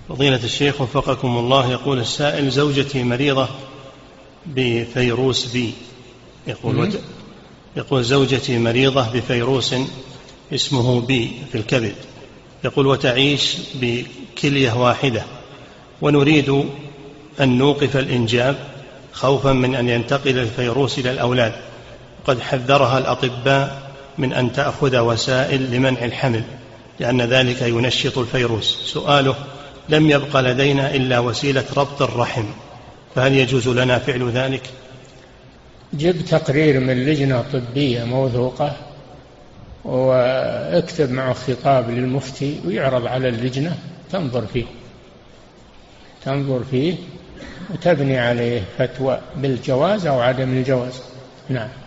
فضيلة الشيخ وفقكم الله، يقول السائل: زوجتي مريضة بفيروس بي. يقول زوجتي مريضة بفيروس اسمه بي في الكبد، يقول وتعيش بكلية واحدة، ونريد أن نوقف الإنجاب خوفا من أن ينتقل الفيروس إلى الأولاد، قد حذرها الأطباء من أن تأخذ وسائل لمنع الحمل لأن ذلك ينشط الفيروس. سؤاله: لم يبق لدينا إلا وسيلة ربط الرحم، فهل يجوز لنا فعل ذلك؟ جب تقرير من لجنة طبية موثوقة واكتب معه خطاب للمفتي ويعرض على اللجنة تنظر فيه وتبني عليه فتوى بالجواز أو عدم الجواز. نعم.